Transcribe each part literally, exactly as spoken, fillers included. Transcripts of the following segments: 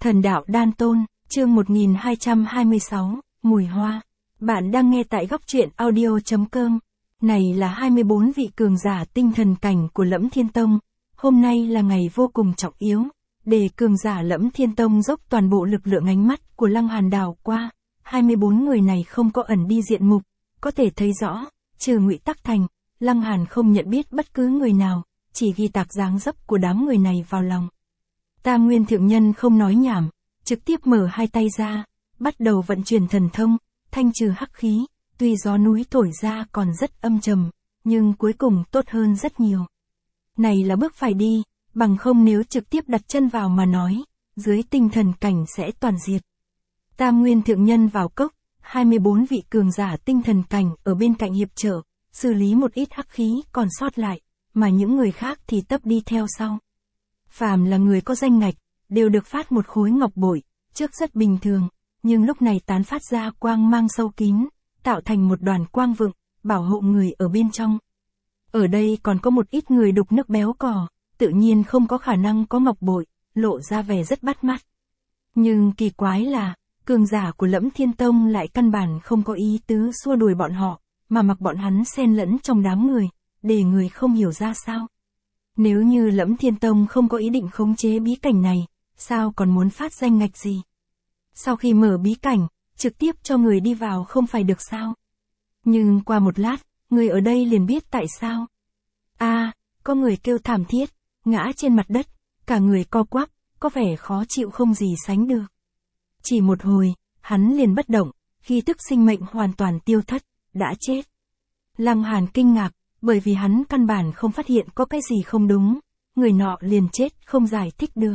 Thần đạo Đan Tôn, chương một nghìn hai trăm hai mươi sáu, Mùi Hoa. Bạn đang nghe tại góc truyện audio.com. Này là hai mươi bốn vị cường giả tinh thần cảnh của Lẫm Thiên Tông. Hôm nay là ngày vô cùng trọng yếu. Để cường giả Lẫm Thiên Tông dốc toàn bộ lực lượng ánh mắt của Lăng Hàn đảo qua. hai mươi bốn người này không có ẩn đi diện mục. Có thể thấy rõ, trừ Ngụy Tắc Thành, Lăng Hàn không nhận biết bất cứ người nào. Chỉ ghi tạc dáng dấp của đám người này vào lòng. Tam Nguyên Thượng Nhân không nói nhảm, trực tiếp mở hai tay ra, bắt đầu vận chuyển thần thông, thanh trừ hắc khí, tuy gió núi thổi ra còn rất âm trầm, nhưng cuối cùng tốt hơn rất nhiều. Này là bước phải đi, bằng không nếu trực tiếp đặt chân vào mà nói, dưới tinh thần cảnh sẽ toàn diệt. Tam Nguyên Thượng Nhân vào cốc, hai mươi bốn vị cường giả tinh thần cảnh ở bên cạnh hiệp trợ, xử lý một ít hắc khí còn sót lại, mà những người khác thì tấp đi theo sau. Phàm là người có danh ngạch, đều được phát một khối ngọc bội, trước rất bình thường, nhưng lúc này tán phát ra quang mang sâu kín, tạo thành một đoàn quang vựng, bảo hộ người ở bên trong. Ở đây còn có một ít người đục nước béo cò, tự nhiên không có khả năng có ngọc bội, lộ ra vẻ rất bắt mắt. Nhưng kỳ quái là, cường giả của Lẫm Thiên Tông lại căn bản không có ý tứ xua đuổi bọn họ, mà mặc bọn hắn xen lẫn trong đám người, để người không hiểu ra sao. Nếu như Lẫm Thiên Tông không có ý định khống chế bí cảnh này, sao còn muốn phát danh ngạch gì? Sau khi mở bí cảnh, trực tiếp cho người đi vào không phải được sao? Nhưng qua một lát, người ở đây liền biết tại sao. A, à, có người kêu thảm thiết, ngã trên mặt đất, cả người co quắp, có vẻ khó chịu không gì sánh được. Chỉ một hồi, hắn liền bất động, khi tức sinh mệnh hoàn toàn tiêu thất, đã chết. Lăng Hàn kinh ngạc, bởi vì hắn căn bản không phát hiện có cái gì không đúng, người nọ liền chết không giải thích được.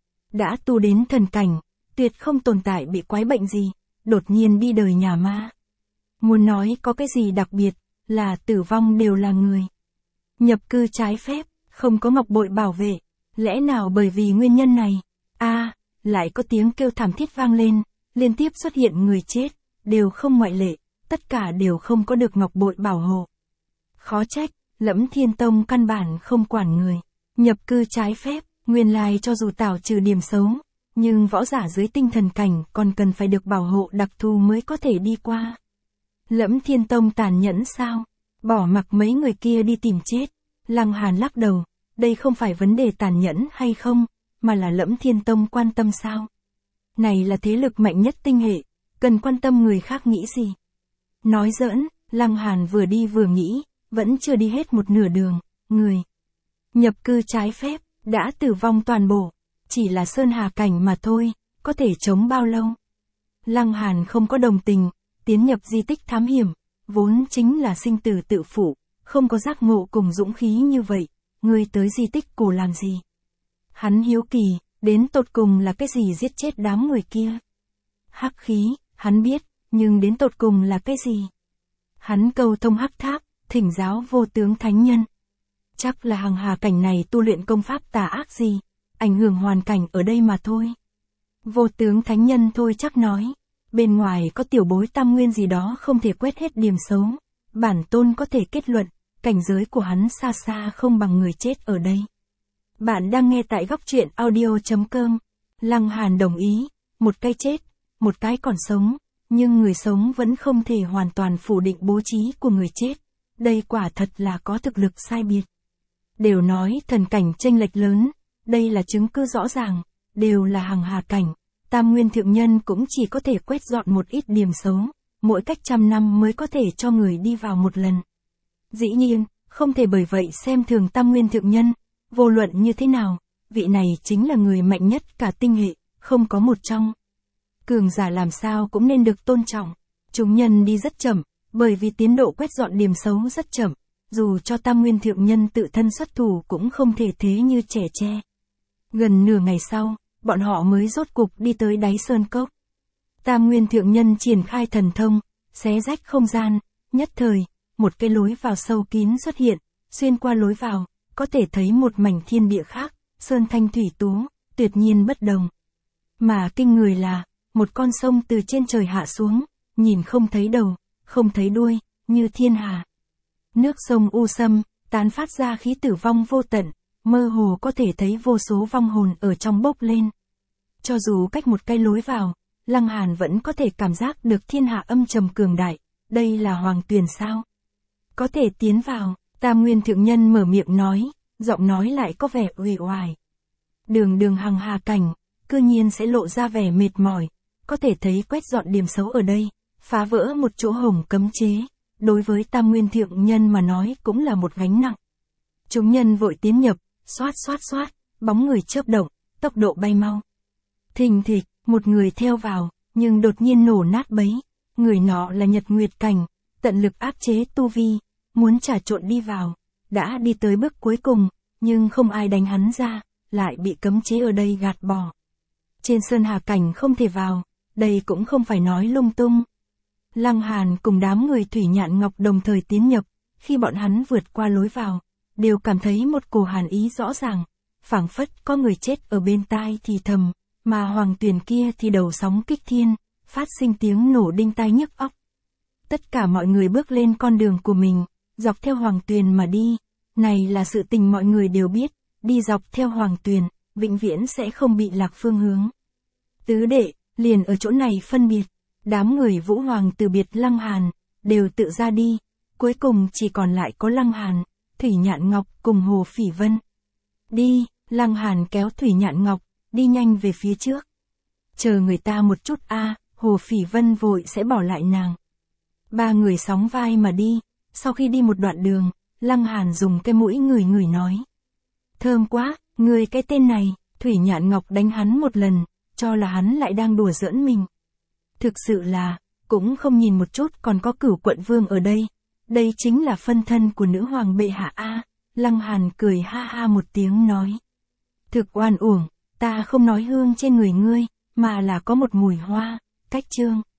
Đã tu đến thần cảnh, tuyệt không tồn tại bị quái bệnh gì, đột nhiên đi đời nhà ma. Muốn nói có cái gì đặc biệt, là tử vong đều là người. Nhập cư trái phép, không có ngọc bội bảo vệ, lẽ nào bởi vì nguyên nhân này? A, à, lại có tiếng kêu thảm thiết vang lên, liên tiếp xuất hiện người chết, đều không ngoại lệ, tất cả đều không có được ngọc bội bảo hộ. Khó trách, Lẫm Thiên Tông căn bản không quản người. Nhập cư trái phép, nguyên lai cho dù tảo trừ điểm xấu, nhưng võ giả dưới tinh thần cảnh còn cần phải được bảo hộ đặc thù mới có thể đi qua. Lẫm Thiên Tông tàn nhẫn sao? Bỏ mặc mấy người kia đi tìm chết. Lăng Hàn lắc đầu, đây không phải vấn đề tàn nhẫn hay không, mà là Lẫm Thiên Tông quan tâm sao? Này là thế lực mạnh nhất tinh hệ, cần quan tâm người khác nghĩ gì? Nói giỡn, Lăng Hàn vừa đi vừa nghĩ. Vẫn chưa đi hết một nửa đường, người nhập cư trái phép, đã tử vong toàn bộ, chỉ là sơn hà cảnh mà thôi, có thể chống bao lâu. Lăng Hàn không có đồng tình, tiến nhập di tích thám hiểm, vốn chính là sinh tử tự phụ, không có giác ngộ cùng dũng khí như vậy, người tới di tích cổ làm gì? Hắn hiếu kỳ, đến tột cùng là cái gì giết chết đám người kia? Hắc khí, hắn biết, nhưng đến tột cùng là cái gì? Hắn cầu thông hắc tháp, thỉnh giáo Vô Tướng Thánh Nhân. Chắc là hàng hà cảnh này tu luyện công pháp tà ác gì, ảnh hưởng hoàn cảnh ở đây mà thôi. Vô Tướng Thánh Nhân thôi chắc nói, bên ngoài có tiểu bối tam nguyên gì đó không thể quét hết điểm xấu, bản tôn có thể kết luận, cảnh giới của hắn xa xa không bằng người chết ở đây. Bạn đang nghe tại góc truyện audio.com. Lăng Hàn đồng ý, một cái chết, một cái còn sống, nhưng người sống vẫn không thể hoàn toàn phủ định bố trí của người chết. Đây quả thật là có thực lực sai biệt. Đều nói thần cảnh chênh lệch lớn, đây là chứng cứ rõ ràng, đều là hàng hà cảnh, Tam Nguyên Thượng Nhân cũng chỉ có thể quét dọn một ít điểm xấu, mỗi cách trăm năm mới có thể cho người đi vào một lần. Dĩ nhiên, không thể bởi vậy xem thường Tam Nguyên Thượng Nhân, vô luận như thế nào, vị này chính là người mạnh nhất cả tinh hệ, không có một trong. Cường giả làm sao cũng nên được tôn trọng, chúng nhân đi rất chậm. Bởi vì tiến độ quét dọn điểm xấu rất chậm, dù cho Tam Nguyên Thượng Nhân tự thân xuất thủ cũng không thể thế như trẻ tre. Gần nửa ngày sau, bọn họ mới rốt cục đi tới đáy sơn cốc. Tam Nguyên Thượng Nhân triển khai thần thông, xé rách không gian, nhất thời, một cái lối vào sâu kín xuất hiện, xuyên qua lối vào, có thể thấy một mảnh thiên địa khác, sơn thanh thủy tú, tuyệt nhiên bất đồng. Mà kinh người là, một con sông từ trên trời hạ xuống, nhìn không thấy đầu, không thấy đuôi, như thiên hà. Nước sông u sâm, tán phát ra khí tử vong vô tận, mơ hồ có thể thấy vô số vong hồn ở trong bốc lên. Cho dù cách một cái lối vào, Lăng Hàn vẫn có thể cảm giác được thiên hạ âm trầm cường đại, đây là Hoàng Tuyền sao? Có thể tiến vào, Tam Nguyên Thượng Nhân mở miệng nói, giọng nói lại có vẻ uể oải. Đường đường hằng hà cảnh, cư nhiên sẽ lộ ra vẻ mệt mỏi, có thể thấy quét dọn điểm xấu ở đây, phá vỡ một chỗ hổng cấm chế, đối với Tam Nguyên Thượng Nhân mà nói cũng là một gánh nặng. Chúng nhân vội tiến nhập, xoát xoát xoát, bóng người chớp động, tốc độ bay mau. Thình thịch, một người theo vào, nhưng đột nhiên nổ nát bấy, người nọ là Nhật Nguyệt Cảnh, tận lực áp chế tu vi, muốn trà trộn đi vào, đã đi tới bước cuối cùng, nhưng không ai đánh hắn ra, lại bị cấm chế ở đây gạt bỏ. Trên Sơn Hà Cảnh không thể vào, đây cũng không phải nói lung tung. Lăng Hàn cùng đám người Thủy Nhạn Ngọc đồng thời tiến nhập, khi bọn hắn vượt qua lối vào, đều cảm thấy một cổ hàn ý rõ ràng, phảng phất có người chết ở bên tai thì thầm, mà Hoàng Tuyền kia thì đầu sóng kích thiên, phát sinh tiếng nổ đinh tai nhức óc. Tất cả mọi người bước lên con đường của mình, dọc theo Hoàng Tuyền mà đi, này là sự tình mọi người đều biết, đi dọc theo Hoàng Tuyền, vĩnh viễn sẽ không bị lạc phương hướng. Tứ đệ, liền ở chỗ này phân biệt, đám người Vũ Hoàng từ biệt Lăng Hàn, đều tự ra đi, cuối cùng chỉ còn lại có Lăng Hàn, Thủy Nhạn Ngọc cùng Hồ Phỉ Vân. Đi, Lăng Hàn kéo Thủy Nhạn Ngọc, đi nhanh về phía trước. Chờ người ta một chút a, Hồ Phỉ Vân vội sẽ bỏ lại nàng. Ba người sóng vai mà đi, sau khi đi một đoạn đường, Lăng Hàn dùng cái mũi ngửi ngửi nói. Thơm quá, người cái tên này, Thủy Nhạn Ngọc đánh hắn một lần, cho là hắn lại đang đùa giỡn mình. Thực sự là, cũng không nhìn một chút còn có Cửu Quận Vương ở đây. Đây chính là phân thân của nữ hoàng bệ hạ a. Lăng Hàn cười ha ha một tiếng nói. Thực oan uổng, ta không nói hương trên người ngươi, mà là có một mùi hoa, cách trương.